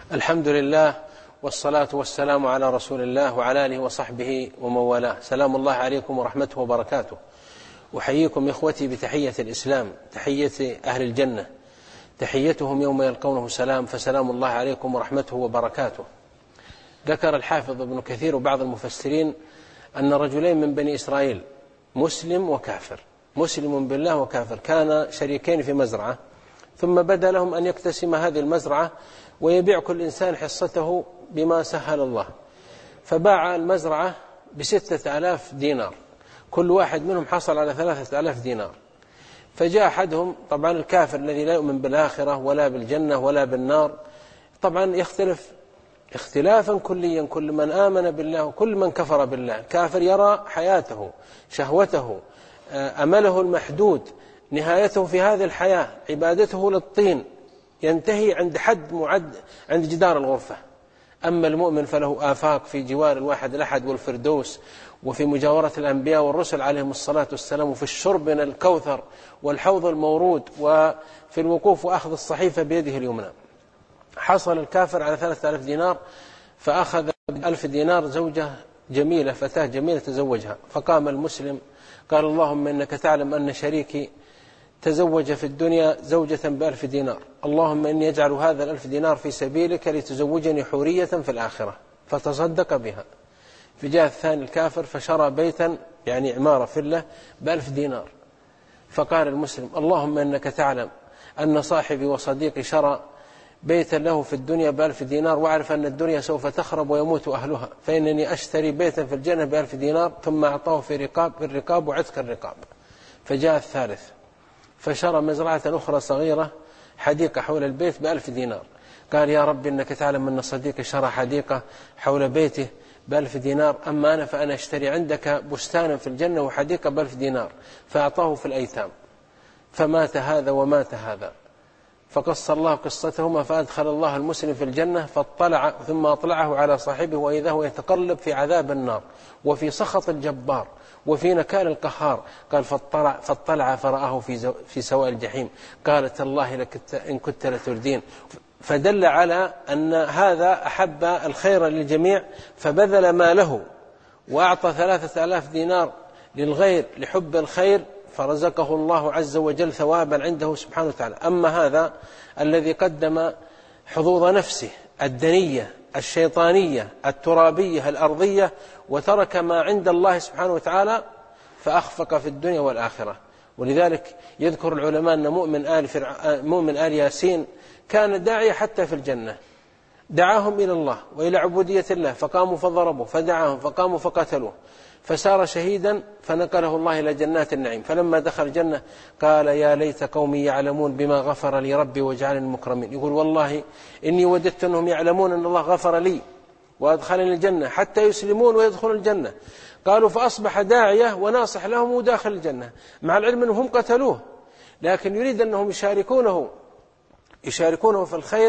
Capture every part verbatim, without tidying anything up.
الحمد لله والصلاة والسلام على رسول الله وعلى آله وصحبه ومن والاه. سلام الله عليكم ورحمته وبركاته. أحييكم إخوتي بتحية الإسلام، تحية أهل الجنة، تحيتهم يوم يلقونه سلام، فسلام الله عليكم ورحمته وبركاته. ذكر الحافظ ابن كثير وبعض المفسرين أن رجلين من بني إسرائيل، مسلم وكافر، مسلم بالله وكافر، كان شريكين في مزرعة، ثم بدا لهم أن يقتسم هذه المزرعة ويبيع كل إنسان حصته بما سهل الله، فباع المزرعة بستة آلاف دينار، كل واحد منهم حصل على ثلاثة آلاف دينار. فجاء أحدهم، طبعا الكافر الذي لا يؤمن بالآخرة ولا بالجنة ولا بالنار، طبعا يختلف اختلافا كليا، كل من آمن بالله وكل من كفر بالله. الكافر يرى حياته، شهوته، أمله المحدود، نهايته في هذه الحياة، عبادته للطين، ينتهي عند حد معد عند جدار الغرفة. أما المؤمن فله آفاق في جوار الواحد الأحد والفردوس، وفي مجاورة الأنبياء والرسل عليهم الصلاة والسلام، وفي الشرب من الكوثر والحوض المورود، وفي الوقوف وأخذ الصحيفة بيده اليمنى. حصل الكافر على ثلاثة آلاف دينار، فأخذ ألف دينار زوجة جميلة، فتاة جميلة تزوجها. فقام المسلم قال: اللهم إنك تعلم أن شريكي تزوج في الدنيا زوجة بألف دينار، اللهم إني أجعل هذا الألف دينار في سبيلك لتزوجني حورية في الآخرة، فتصدق بها. فجاء الثاني الكافر فشرى بيتا، يعني عمارة فيلا بألف دينار. فقال المسلم: اللهم إنك تعلم أن صاحبي وصديقي شرى بيتا له في الدنيا بألف دينار، وأعرف أن الدنيا سوف تخرب ويموت أهلها، فإنني أشتري بيتا في الجنة بألف دينار. ثم أعطاه في رقاب في الرقاب وعتق الرقاب. فجاء الثالث فشرى مزرعة أخرى صغيرة، حديقة حول البيت بألف دينار. قال: يا رب إنك تعلم أن صديقي شرى حديقة حول بيته بألف دينار، أما أنا فأنا أشتري عندك بستانا في الجنة وحديقة بألف دينار. فأعطاه في الأيتام. فمات هذا ومات هذا، فقص الله قصتهما، فأدخل الله المسلم في الجنة، فاطلع ثم أطلعه على صاحبه، وإذا هو يتقلب في عذاب النار وفي سخط الجبار وفي نكال القهار. قال: فاطلع, فاطلع فرآه في, في سواء الجحيم. قالت: الله لك إن كنت لتردين. فدل على أن هذا أحب الخير للجميع، فبذل ماله وأعطى ثلاثة آلاف دينار للغير لحب الخير، فرزقه الله عز وجل ثوابا عنده سبحانه وتعالى. أما هذا الذي قدم حظوظ نفسه الدنية الشيطانية الترابية الأرضية، وترك ما عند الله سبحانه وتعالى، فأخفق في الدنيا والآخرة. ولذلك يذكر العلماء أن مؤمن آل, فرع... مؤمن آل ياسين كان داعية حتى في الجنة، دعاهم إلى الله وإلى عبودية الله، فقاموا فضربوا، فدعاهم فقاموا فقتلوه، فسار شهيدا، فنقله الله إلى جنات النعيم. فلما دخل الجنة قال: يا ليت قومي يعلمون بما غفر لي ربي وجعلني مكرمين. يقول: والله إني وددت أنهم يعلمون أن الله غفر لي وأدخلني الجنة حتى يسلمون ويدخلوا الجنة. قالوا: فأصبح داعية وناصح لهم وداخل الجنة، مع العلم أنهم قتلوه، لكن يريد أنهم يشاركونه يشاركونه في الخير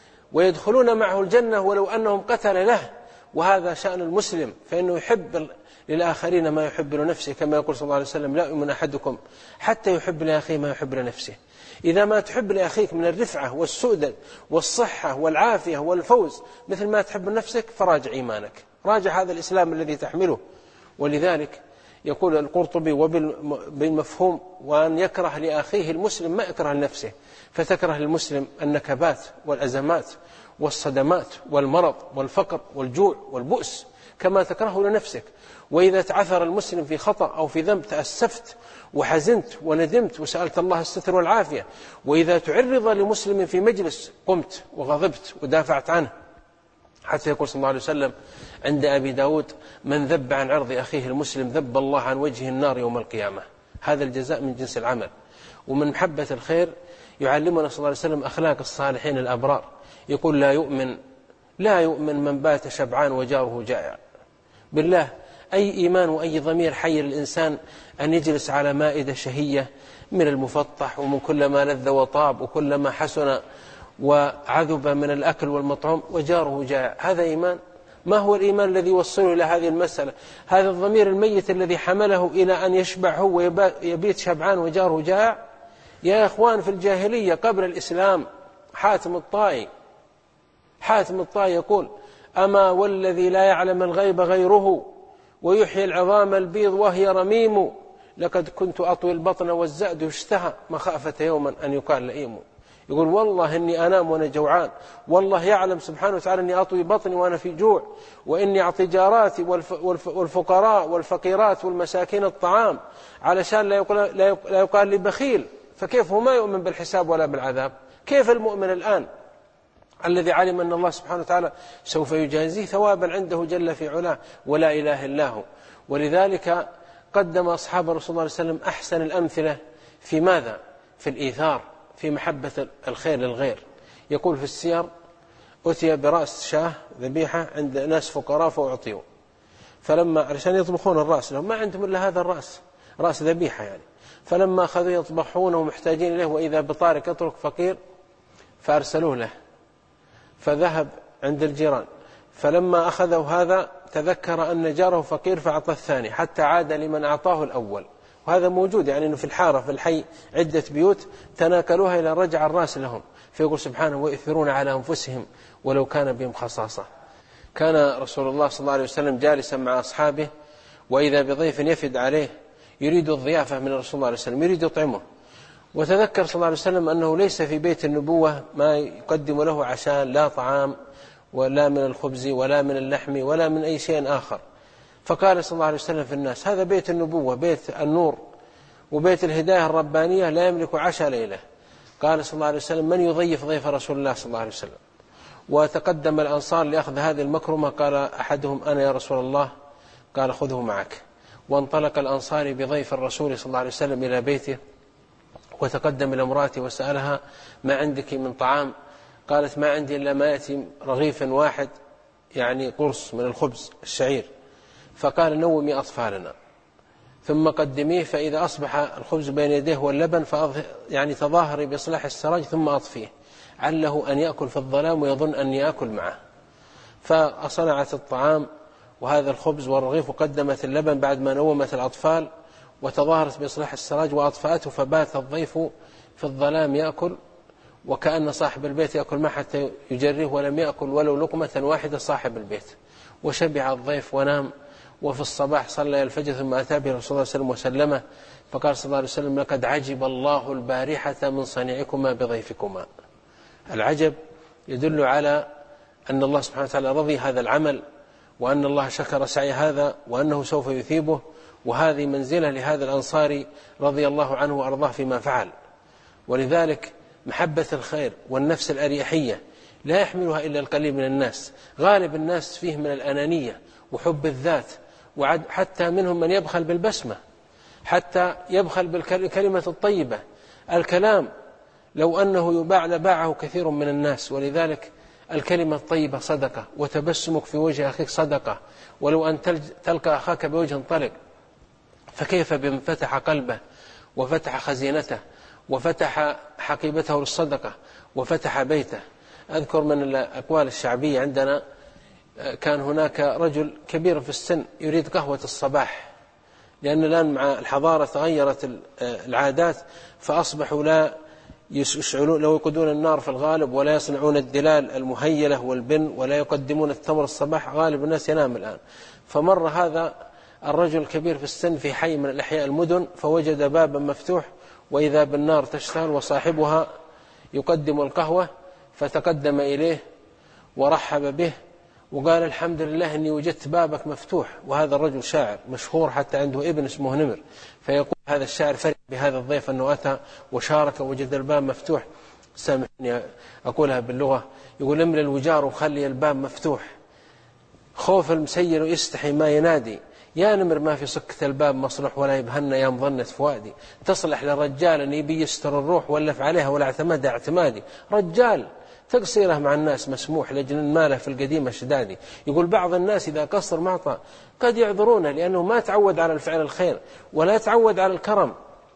ويدخلون معه الجنة ولو أنهم قتل له. وهذا شأن المسلم، فإنه يحب للآخرين ما يحب لنفسه، كما يقول صلى الله عليه وسلم: لا يؤمن أحدكم حتى يحب لأخيه ما يحب لنفسه. إذا ما تحب لأخيك من الرفعة والسؤدد والصحة والعافية والفوز مثل ما تحب لنفسك، فراجع إيمانك، راجع هذا الإسلام الذي تحمله. ولذلك يقول القرطبي: وبالمفهوم وأن يكره لأخيه المسلم ما يكره لنفسه، فتكره للمسلم النكبات والأزمات والصدمات والمرض والفقر والجوع والبؤس كما تكره لنفسك. وإذا تعثر المسلم في خطأ أو في ذنب تأسفت وحزنت وندمت وسألت الله الستر والعافية. وإذا تعرض لمسلم في مجلس قمت وغضبت ودافعت عنه، حتى يقول صلى الله عليه وسلم عند أبي داود: من ذب عن عرض أخيه المسلم ذب الله عن وجه النار يوم القيامة. هذا الجزاء من جنس العمل. ومن محبة الخير يعلمنا صلى الله عليه وسلم أخلاق الصالحين الأبرار. يقول: لا يؤمن لا يؤمن من بات شبعان وجاره جائع. بالله، أي إيمان وأي ضمير حي للإنسان أن يجلس على مائدة شهية من المفطح ومن كل ما لذ وطاب وكل ما حسن وعذب من الأكل والمطعوم وجاره جائع؟ هذا إيمان؟ ما هو الإيمان الذي يوصله إلى هذه المسألة؟ هذا الضمير الميت الذي حمله إلى أن يشبع هو ويبيت شبعان وجاره جائع. يا إخوان، في الجاهلية قبل الإسلام حاتم الطائي حاتم الطائي يقول: أما والذي لا يعلم الغيب غيره ويحيي العظام البيض وهي رميم، لقد كنت أطوي البطن والزأد اشتهى مخافة يوما أن يقال لئيم. يقول: والله إني أنام وأنا جوعان، والله يعلم سبحانه وتعالى أني أطوي بطني وأنا في جوع، وإني أعطي جاراتي والفقراء والفقيرات والمساكين الطعام علشان لا يقال لي بخيل. فكيف هو ما يؤمن بالحساب ولا بالعذاب؟ كيف المؤمن الآن الذي علم أن الله سبحانه وتعالى سوف يجازيه ثوابا عنده جل في علاه ولا إله إلا هو؟ ولذلك قدم أصحاب رسول الله صلى الله عليه وسلم أحسن الأمثلة في ماذا؟ في الإيثار، في محبة الخير للغير. يقول في السير: أتي برأس شاه ذبيحة عند ناس فقراء فأعطيوا، فلما علشان يطبخون الرأس لهم ما عندهم إلا هذا الرأس، رأس ذبيحة يعني، فلما أخذوا يطبخونه ومحتاجين إليه وإذا بطارق يترك فقير فأرسلوه له، فذهب عند الجيران، فلما أخذوا هذا تذكر أن جاره فقير فأعطى الثاني حتى عاد لمن أعطاه الأول. وهذا موجود يعني أنه في الحارة في الحي عدة بيوت تناكلوها إلى رجع الرأس لهم. فيقول سبحانه: ويؤثرون على أنفسهم ولو كان بهم خصاصة. كان رسول الله صلى الله عليه وسلم جالسا مع أصحابه وإذا بضيف يفد عليه يريد الضيافة من رسول الله صلى الله عليه وسلم، يريد يطعمه، وتذكر صلى الله عليه وسلم أنه ليس في بيت النبوة ما يقدم له عشان لا طعام ولا من الخبز ولا من اللحم ولا من أي شيء آخر. فقال صلى الله عليه وسلم في الناس: هذا بيت النبوة، بيت النور وبيت الهداية الربانية، لا يملك عشاء ليلة. قال صلى الله عليه وسلم: من يضيف ضيف رسول الله صلى الله عليه وسلم؟ وتقدم الأنصار لأخذ هذه المكرمة، قال أحدهم: أنا يا رسول الله. قال: خذه معك. وانطلق الأنصاري بضيف الرسول صلى الله عليه وسلم إلى بيته، وتقدم إلى امرأته وسألها: ما عندك من طعام؟ قالت: ما عندي إلا ما يأتي رغيف واحد، يعني قرص من الخبز الشعير. فقال: نومي أطفالنا ثم قدميه، فإذا أصبح الخبز بين يديه واللبن يعني تظاهري بإصلاح السراج ثم أطفيه، عله أن يأكل في الظلام ويظن أني أكل معه. فأصنعت الطعام وهذا الخبز والرغيف وقدمت اللبن بعد ما نومت الأطفال وتظاهرت بإصلاح السراج وأطفأته، فبات الضيف في الظلام يأكل وكأن صاحب البيت يأكل معه حتى يجريه، ولم يأكل ولو لقمة واحدة صاحب البيت. وشبع الضيف ونام. وفي الصباح صلى الفجر ثم أتى به رسول الله صلى الله عليه وسلم وسلمه، فقال صلى الله عليه وسلم: لقد عجب الله البارحة من صنيعكما بضيفكما. العجب يدل على أن الله سبحانه وتعالى رضي هذا العمل، وأن الله شكر سعي هذا وأنه سوف يثيبه. وهذه منزلة لهذا الأنصاري رضي الله عنه وأرضاه فيما فعل. ولذلك محبة الخير والنفس الأريحية لا يحملها إلا القليل من الناس. غالب الناس فيه من الأنانية وحب الذات، وحتى منهم من يبخل بالبسمة، حتى يبخل بالكلمة الطيبة. الكلام لو أنه يباع لباعه كثير من الناس. ولذلك الكلمة الطيبة صدقة، وتبسمك في وجه أخيك صدقة، ولو أن تلقى أخاك بوجه طلق. فكيف بمن فتح قلبه وفتح خزينته وفتح حقيبته للصدقة وفتح بيته. أذكر من الأقوال الشعبية عندنا كان هناك رجل كبير في السن يريد قهوة الصباح، لأن الآن مع الحضارة تغيرت العادات، فأصبحوا لا يشعلون لو يقودون النار في الغالب، ولا يصنعون الدلال المهيلة والبن، ولا يقدمون التمر الصباح. غالب الناس ينام الآن. فمر هذا الرجل الكبير في السن في حي من الأحياء المدن، فوجد بابا مفتوح وإذا بالنار تشتغل وصاحبها يقدم القهوة، فتقدم إليه ورحب به وقال: الحمد لله أني وجدت بابك مفتوح. وهذا الرجل شاعر مشهور، حتى عنده ابن اسمه نمر. فيقول هذا الشاعر: فرح بهذا الضيف أنه أتى وشارك ووجد الباب مفتوح. سامحني أقولها باللغة، يقول: املى الوجار وخلي الباب مفتوح، خوف المسير يستحي ما ينادي، يا نمر ما في سكة الباب مصلح ولا يبهن يا مظنة فؤادي، تصلح للرجال أن يبي يستر الروح ولف عليها ولا اعتمد اعتمادي. رجال تقصيره مع الناس مسموح لأجل ماله في القديمة شدادي. يقول بعض الناس إذا قصر معطى قد يعذرونه لأنه ما تعود على الفعل الخير ولا تعود على الكرم،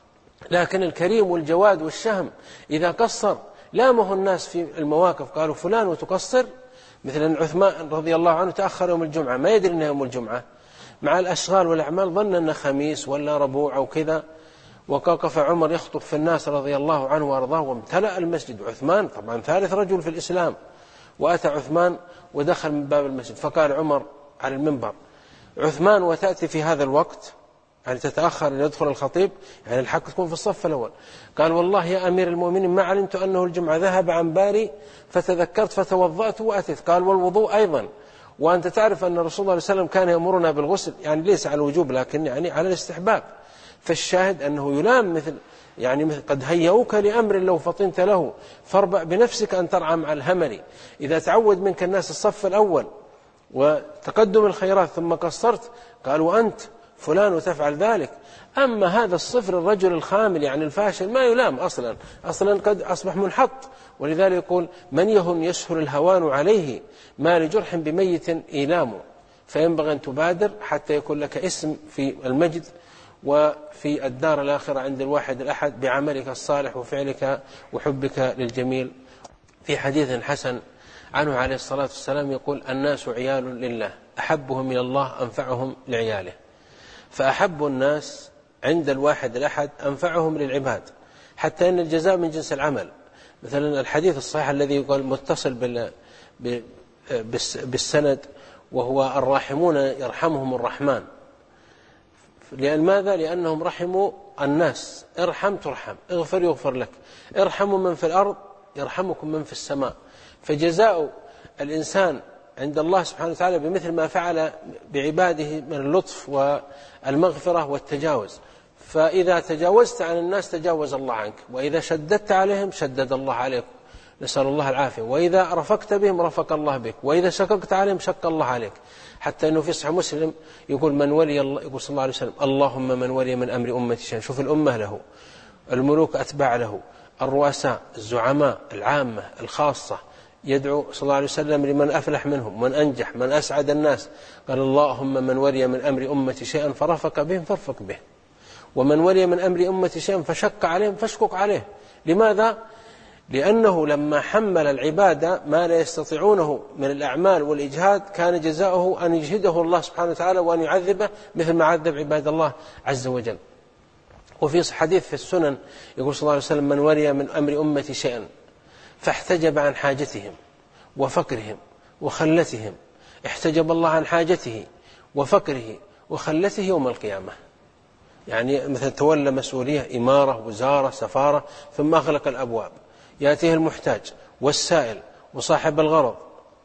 لكن الكريم والجواد والشهم إذا قصر لامه الناس في المواقف، قالوا: فلان وتقصر. مثلا عثمان رضي الله عنه تأخر يوم الجمعة، ما يدري أنه يوم الجمعة، مع الأشغال والأعمال ظن أنه خميس ولا ربوع أو كذا. وقف عمر يخطب في الناس رضي الله عنه وأرضاه وامتلأ المسجد. عثمان طبعا ثالث رجل في الإسلام، وأتى عثمان ودخل من باب المسجد، فقال عمر على المنبر: عثمان وتأتي في هذا الوقت، يعني تتأخر ليدخل الخطيب، يعني الحق تكون في الصف الأول. قال: والله يا أمير المؤمنين ما علمت أنه الجمعة، ذهب عن باري فتذكرت فتوضأت وأتيت. قال: والوضوء أيضا، وأنت تعرف أن رسول الله صلى الله عليه وسلم كان يأمرنا بالغسل، يعني ليس على الوجوب لكن يعني على الاستحباب. فالشاهد أنه يلام مثل يعني مثل قد هيئوك لأمر لو فطنت له فاربع بنفسك أن ترعى مع الهمل. إذا تعود منك الناس الصف الأول وتقدم الخيرات ثم قصرت، قال: وأنت فلان وتفعل ذلك. أما هذا الصفر الرجل الخامل يعني الفاشل ما يلام أصلا، أصلا قد أصبح منحط. ولذلك يقول: من يهن يسهل الهوان عليه، ما لجرح بميت إيلام. فينبغي أن تبادر حتى يكون لك اسم في المجد وفي الدار الآخرة عند الواحد الأحد بعملك الصالح وفعلك وحبك للجميل. في حديث حسن عنه عليه الصلاة والسلام يقول: الناس عيال لله، أحبهم إلى الله أنفعهم لعياله. فأحب الناس عند الواحد الأحد أنفعهم للعباد، حتى أن الجزاء من جنس العمل. مثلا الحديث الصحيح الذي يقول متصل بالسند، وهو: الراحمون يرحمهم الرحمن. لأن ماذا؟ لأنهم رحموا الناس. ارحم ترحم، اغفر يغفر لك، ارحموا من في الأرض يرحمكم من في السماء. فجزاء الإنسان عند الله سبحانه وتعالى بمثل ما فعل بعباده من اللطف والمغفرة والتجاوز. فإذا تجاوزت عن الناس تجاوز الله عنك، وإذا شددت عليهم شدد الله عليك، نسأل الله العافية. وإذا رفقت بهم رفق الله بك، وإذا شققت عليهم شق الله عليك. حتى أنه في صحيح مسلم يقول: من ولي الله، يقول صلى الله عليه وسلم: اللهم من ولي من أمر أمتي شيئا. شوف الأمة له، الملوك أتباع له، الرؤساء، الزعماء، العامة، الخاصة، يدعو صلى الله عليه وسلم لمن أفلح منهم، من أنجح، من أسعد الناس. قال: اللهم من ولي من أمر أمتي شيئا فرفق بهم فارفق به، ومن ولي من أمر أمتي شيئا فشق عليهم فاشقق عليه. لماذا؟ لأنه لما حمل العبادة ما لا يستطيعونه من الأعمال والإجهاد كان جزاؤه أن يجهده الله سبحانه وتعالى وأن يعذبه مثل ما عذب عباد الله عز وجل. وفي حديث في السنن يقول صلى الله عليه وسلم: من ولي من أمر أمتي شيئا فاحتجب عن حاجتهم وفقرهم وخلتهم، احتجب الله عن حاجته وفقره وخلته يوم القيامة. يعني مثلا تولى مسؤولية، إمارة، وزارة، سفارة، ثم أغلق الأبواب، يأتيه المحتاج والسائل وصاحب الغرض،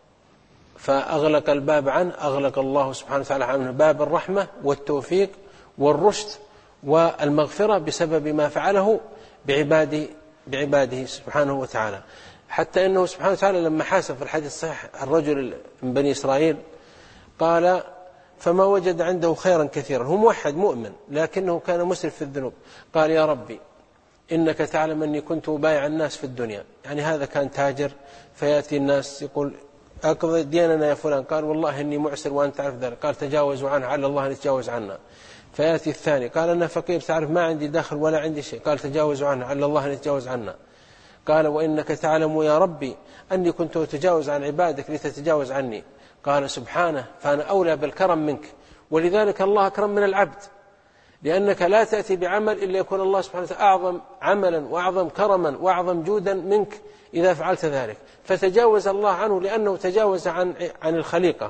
فأغلق الباب عنه، أغلق الله سبحانه وتعالى عنه باب الرحمة والتوفيق والرشد والمغفرة بسبب ما فعله بعباده, بعباده سبحانه وتعالى. حتى أنه سبحانه وتعالى لما حاسب في الحديث الصحيح الرجل من بني إسرائيل قال: فما وجد عنده خيرا كثيرا، هو موحد مؤمن لكنه كان مسرف في الذنوب. قال: يا ربي إنك تعلم أني كنت أبايع الناس في الدنيا. يعني هذا كان تاجر، فيأتي الناس يقول: أقضي ديننا يا فلان. قال: والله إني معسر وأنت تعرف ذلك. قال: تجاوزوا عنه على الله أن يتجاوز عنا. فيأتي الثاني قال: أنا فقير تعرف ما عندي دخل ولا عندي شيء. قال: تجاوزوا عنه على الله أن يتجاوز عنا. قال: وإنك تعلم يا ربي أني كنت أتجاوز عن عبادك لتتجاوز عني. قال: سبحانه، فأنا أولى بالكرم منك. ولذلك الله أكرم من العبد، لأنك لا تأتي بعمل إلا يكون الله سبحانه وتعالى أعظم عملا وأعظم كرما وأعظم جودا منك إذا فعلت ذلك. فتجاوز الله عنه لأنه تجاوز عن عن الخليقة.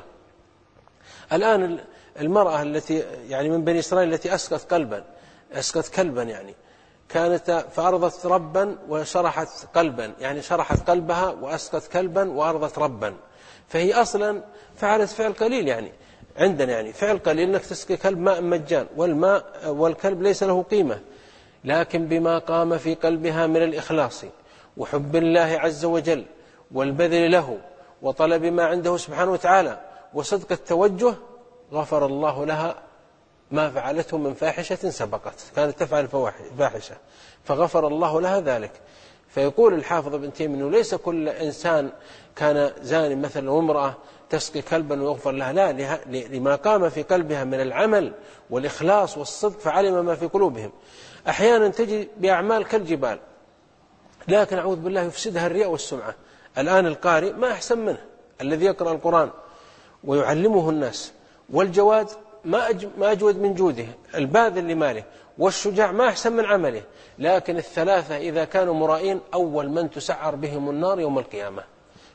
الآن المرأة التي يعني من بني إسرائيل التي أسقط قلبا أسقط كلبا، يعني كانت فأرضت ربا وشرحت قلبا، يعني شرحت قلبها وأسقط كلبا وأرضت ربا. فهي أصلا فعلت فعل قليل، يعني عندنا يعني فعل قليل أنك تسقي كلب ماء مجان، والماء والكلب ليس له قيمة، لكن بما قام في قلبها من الإخلاص وحب الله عز وجل والبذل له وطلب ما عنده سبحانه وتعالى وصدق التوجه، غفر الله لها ما فعلته من فاحشة سبقت، كانت تفعل فاحشة فغفر الله لها ذلك. فيقول الحافظ ابن تيمية أنه ليس كل إنسان كان زاني مثلا وامرأة تسقي كلبا ويغفر لها، لا، لما قام في قلبها من العمل والإخلاص والصدق فعلم ما في قلوبهم. أحيانا تجي بأعمال كالجبال، لكن أعوذ بالله يفسدها الرياء والسمعة. الآن القارئ ما أحسن منه الذي يقرأ القرآن ويعلمه الناس، والجواد ما أجود من جوده، الباذل لماله، والشجاع ما أحسن من عمله. لكن الثلاثة إذا كانوا مرائين أول من تسعر بهم النار يوم القيامة.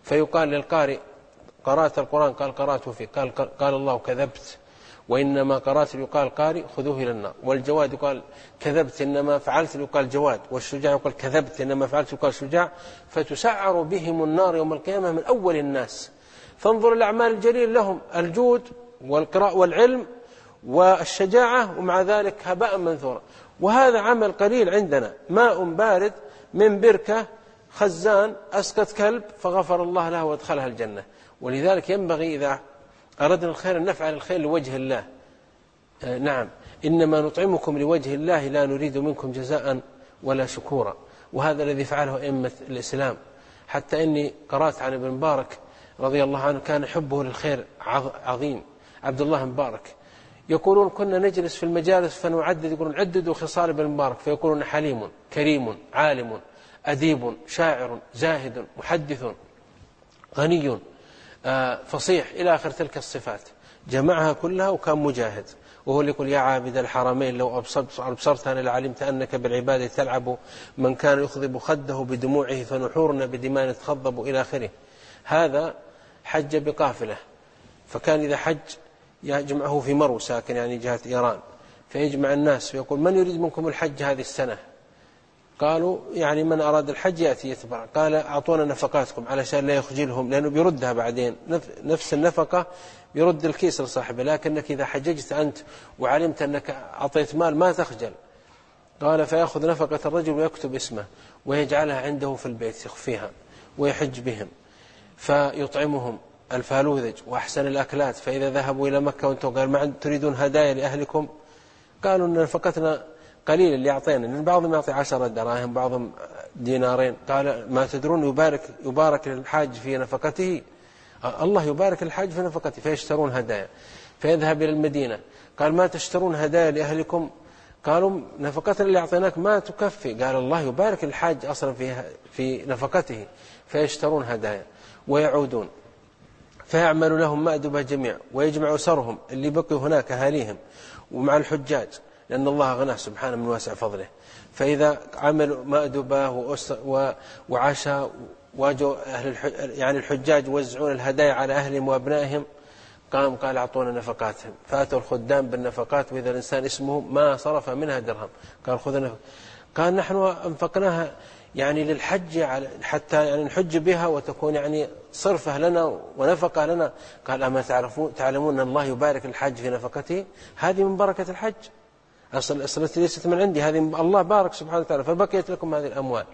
فيقال للقارئ قرأت القرآن؟ قال قرأت فيه. قال, قال الله كذبت، وإنما قرأت يقال قارئ خذوه إلى النار. والجواد يقال كذبت إنما فعلت يقال جواد، والشجاع يقال كذبت إنما فعلت يقال شجاع، فتسعر بهم النار يوم القيامة من أول الناس. فانظر الأعمال الجليل لهم الجود والقراء والعلم والشجاعة، ومع ذلك هباء منثورا. وهذا عمل قليل عندنا، ماء بارد من بركة خزان أسقط كلب فغفر الله له وادخلها الجنة. ولذلك ينبغي إذا أردنا الخير أن نفعل الخير لوجه الله. آه نعم، إنما نطعمكم لوجه الله لا نريد منكم جزاء ولا شكورا. وهذا الذي فعله أئمة الإسلام. حتى إني قرأت عن ابن مبارك رضي الله عنه كان حبه للخير عظيم. عبد الله مبارك يقولون كنا نجلس في المجالس فنعدد، يقولون عددوا خصال ابن مبارك، فيقولون حليم كريم عالم أديب شاعر زاهد محدث غني فصيح إلى آخر تلك الصفات، جمعها كلها وكان مجاهد. وهو اللي يقول يا عابد الحرمين لو أبصرتنا لعلمت أنك بالعبادة تلعب، من كان يخضب خده بدموعه فنحورنا بدماء تخضب إلى آخره. هذا حج بقافلة، فكان إذا حج يجمعه في مرو ساكن يعني جهة إيران، فيجمع الناس فيقول من يريد منكم الحج هذه السنة؟ قالوا يعني من أراد الحج يأتي يتبع. قال أعطونا نفقاتكم علشان لا يخجلهم، لأنه بيردها بعدين نفس النفقة يرد الكيس لصاحبه، لكنك إذا حججت أنت وعلمت أنك أعطيت مال ما تخجل. قال فيأخذ نفقة الرجل ويكتب اسمه ويجعلها عنده في البيت يخفيها ويحج بهم، فيطعمهم الفالوذج وأحسن الأكلات. فإذا ذهبوا إلى مكة وانتم قال ما تريدون هدايا لأهلكم؟ قالوا أن نفقتنا قليل اللي يعطينا، لأن بعضهم يعطي عشرة دراهم بعضهم دينارين. قال ما تدرون يبارك, يبارك للحاج في نفقته؟ الله يبارك للحاج في نفقته. فيشترون هدايا. فيذهب إلى المدينة قال ما تشترون هدايا لأهلكم؟ قالوا نفقتنا اللي أعطيناك ما تكفي. قال الله يبارك للحاج أصلا في, في نفقته. فيشترون هدايا ويعودون فيعمل لهم مأدبة جميع، ويجمع أسرهم اللي بقوا هناك أهاليهم ومع الحجاج، لأن الله غناه سبحانه من واسع فضله. فإذا عملوا مأدبة وعشاء واجوا أهل يعني الحجاج يوزعون الهدايا على أهلهم وأبنائهم، قام قال أعطونا نفقاتهم. فأتوا الخدام بالنفقات، وإذا الإنسان اسمه ما صرف منها درهم. قال خذ نفق. قال نحن أنفقناها يعني للحج حتى يعني نحج بها وتكون يعني صرفة لنا ونفقة لنا. قال أما تعرفون تعلمون أن الله يبارك الحج في نفقته؟ هذه من بركة الحج، أصل أصل ليست من عندي، هذه الله بارك سبحانه وتعالى فبقيت لكم هذه الأموال.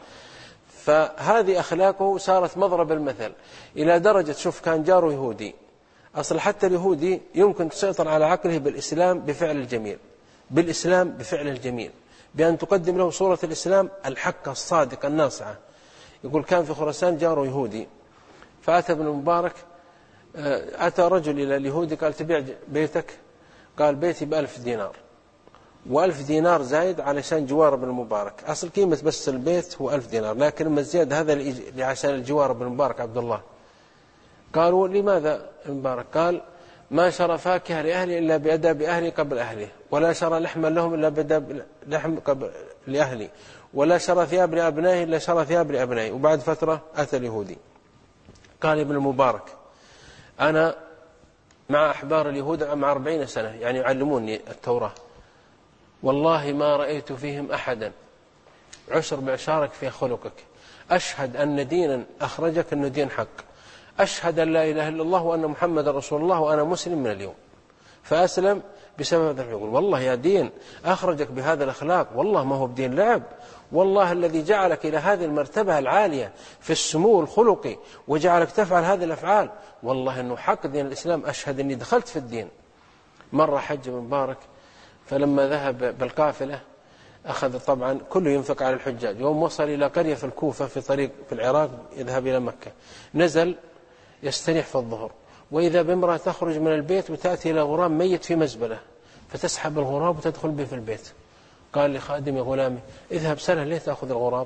فهذه أخلاقه صارت مضرب المثل، إلى درجة شوف كان جاره يهودي. أصل حتى اليهودي يمكن تسيطر على عقله بالإسلام بفعل الجميل، بالإسلام بفعل الجميل، بأن تقدم له صورة الإسلام الحق الصادق الناصعة. يقول كان في خراسان جاره يهودي، فأتى ابن مبارك، أتى رجل إلى اليهودي قال تبيع بيتك؟ قال بيتي بألف دينار، وألف دينار زايد علشان جوار ابن مبارك. أصل قيمة بس البيت هو ألف دينار، لكن لما زياد هذا عشان الجوار ابن مبارك عبد الله. قالوا لماذا ابن مبارك؟ قال ما شرى فاكهة لأهلي إلا بأداب أهلي قبل أهلي، ولا شرى لحما لهم إلا بأداب لحم قبل لأهلي، ولا شرى ثياب لأبنائي إلا شرى ثياب لأبنائي. وبعد فترة أتى اليهودي قال ابن المبارك أنا مع أحبار اليهود مع أربعين سنة يعني يعلموني التوراة، والله ما رأيت فيهم أحدا عشر بعشارك في خلقك، أشهد أن دينا أخرجك أنه دين حق، أشهد أن لا إله إلا الله وأن محمد رسول الله وأنا مسلم من اليوم. فأسلم بسبب هذا. يقول والله يا دين أخرجك بهذا الأخلاق، والله ما هو بدين لعب، والله الذي جعلك إلى هذه المرتبة العالية في السمو الخلقي وجعلك تفعل هذه الأفعال، والله أنه حق دين الإسلام، أشهد أني دخلت في الدين. مرة حج مبارك، فلما ذهب بالقافلة أخذ طبعا كله ينفق على الحجاج. يوم وصل إلى قرية في الكوفة في طريق في العراق يذهب إلى مكة، نزل يستريح في الظهر، وإذا بامرأة تخرج من البيت وتأتي إلى غراب ميت في مزبلة، فتسحب الغراب وتدخل به في البيت. قال لخادم غلامي اذهب سأله ليه تأخذ الغراب؟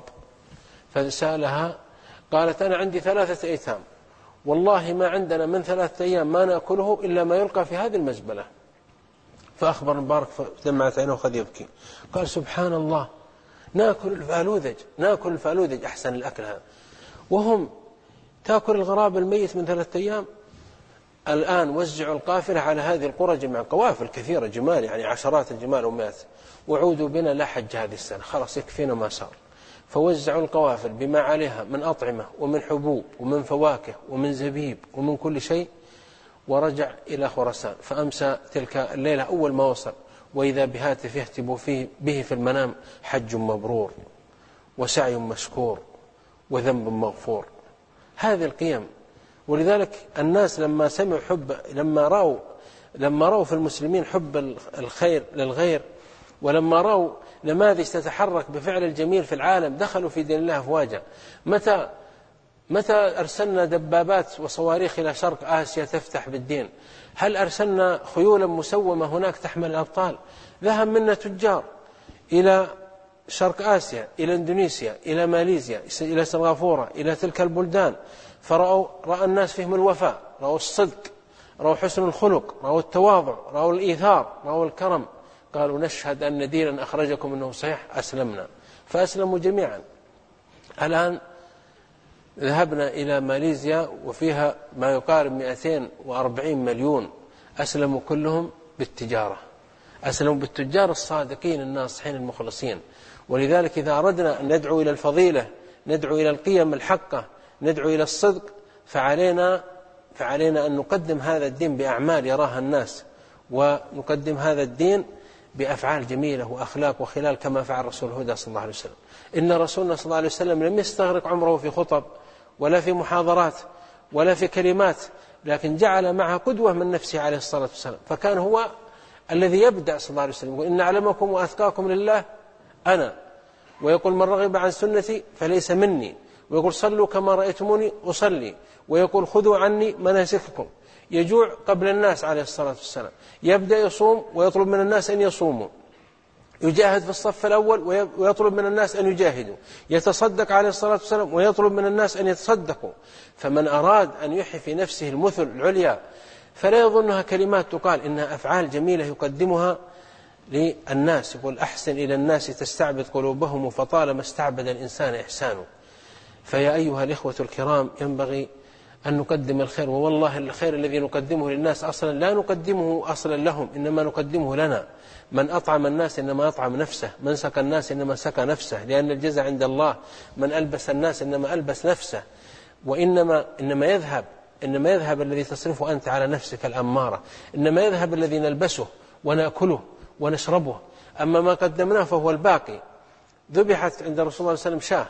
فسألها قالت أنا عندي ثلاثة أيتام، والله ما عندنا من ثلاثة أيام ما نأكله إلا ما يلقى في هذه المزبلة. فأخبر مبارك فدمعت عينه وخذ يبكي. قال سبحان الله، نأكل الفالوذج نأكل الفالوذج أحسن الأكل هذا، وهم تأكل الغراب الميت من ثلاثة أيام. الآن وزعوا القافلة على هذه القرى جميعا، قوافل كثيرة جمال، يعني عشرات الجمال ومئات، وعودوا بنا لا حج هذه السنة، خلاص يكفينا ما صار. فوزعوا القوافل بما عليها من أطعمة ومن حبوب ومن فواكه ومن زبيب ومن كل شيء، ورجع إلى خراسان. فأمسى تلك الليلة أول ما وصل وإذا بهاتف يهتب فيه به في المنام: حج مبرور وسعي مشكور وذنب مغفور. هذه القيم. ولذلك الناس لما سمعوا حب، لما رأوا لما رأوا في المسلمين حب الخير للغير، ولما رأوا نماذج تتحرك بفعل الجميل في العالم، دخلوا في دين الله أفواجا. متى متى أرسلنا دبابات وصواريخ إلى شرق آسيا تفتح بالدين؟ هل أرسلنا خيولا مسومة هناك تحمل الأبطال؟ ذهب منا تجار إلى شرق آسيا، إلى إندونيسيا، إلى ماليزيا، إلى سنغافورة، إلى تلك البلدان، فرأوا رأى الناس فيهم الوفاء، رأوا الصدق، رأوا حسن الخلق، رأوا التواضع، رأوا الإيثار، رأوا الكرم. قالوا: نشهد أن دينا أخرجكم أنه صحيح. أسلمنا، فأسلموا جميعا. الآن ذهبنا إلى ماليزيا وفيها ما يقارب مئتين وأربعين مليون، أسلموا كلهم بالتجارة، أسلموا بالتجار الصادقين الناصحين المخلصين. ولذلك إذا أردنا أن ندعو إلى الفضيلة، ندعو إلى القيم الحقة، ندعو إلى الصدق، فعلينا فعلينا أن نقدم هذا الدين بأعمال يراها الناس، ونقدم هذا الدين بأفعال جميلة وأخلاق وخلال، كما فعل رسول الهدى صلى الله عليه وسلم. إن رسولنا صلى الله عليه وسلم لم يستغرق عمره في خطب ولا في محاضرات ولا في كلمات، لكن جعل معها قدوة من نفسه عليه الصلاة والسلام. فكان هو الذي يبدأ صلى الله عليه وسلم، يقول: إن أعلمكم وأتقاكم لله أنا، ويقول: من رغب عن سنتي فليس مني، ويقول: صلوا كما رأيتموني أصلي، ويقول: خذوا عني مناسككم. يجوع قبل الناس عليه الصلاة والسلام، يبدأ يصوم ويطلب من الناس أن يصوموا، يجاهد في الصف الأول ويطلب من الناس أن يجاهدوا، يتصدق عليه الصلاة والسلام ويطلب من الناس أن يتصدقوا. فمن أراد أن يحيي في نفسه المثل العليا فلا يظنها كلمات تقال، إنها أفعال جميلة يقدمها للناس. يقول: أحسن إلى الناس تستعبد قلوبهم، فطالما استعبد الإنسان إحسانه. فيا أيها الإخوة الكرام، ينبغي أن نقدم الخير، ووالله الخير الذي نقدمه للناس أصلا لا نقدمه أصلا لهم، إنما نقدمه لنا. من أطعم الناس إنما أطعم نفسه، من سقى الناس إنما سقى نفسه، لأن الجزاء عند الله. من ألبس الناس إنما ألبس نفسه، وإنما إنما يذهب إنما يذهب الذي تصرفه أنت على نفسك الأمارة، إنما يذهب الذي نلبسه ونأكله ونشربه، أما ما قدمناه فهو الباقي. ذبحت عند رسول الله صلى الله عليه وسلم شاة،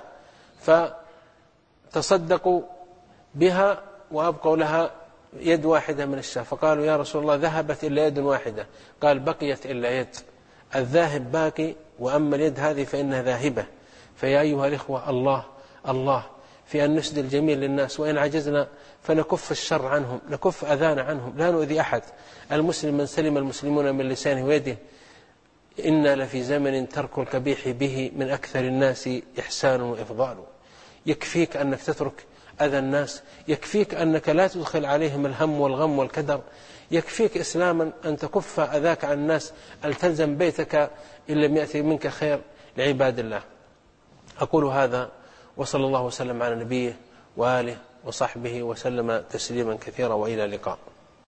فتصدقوا بها وأبقوا لها يد واحدة من الشاة، فقالوا: يا رسول الله ذهبت إلا يد واحدة. قال: بقيت إلا يد، الذاهب باقي، وأما اليد هذه فإنها ذاهبة. فيا أيها الإخوة، الله الله في أن نسدي الجميل للناس، وإن عجزنا فنكف الشر عنهم، نكف أذانا عنهم، لا نؤذي أحد. المسلم من سلم المسلمون من لسانه ويده. إنا لفي زمن ترك القبيح به من أكثر الناس إحسان وإفضال. يكفيك أنك تترك أذى الناس، يكفيك أنك لا تدخل عليهم الهم والغم والكدر، يكفيك إسلاما أن تكف أذاك عن الناس، أن تلزم بيتك إن لم يأتي منك خير لعباد الله. أقول هذا، وصلى الله وسلم على نبيه وآله وصحبه وسلم تسليما كثيرا، وإلى اللقاء.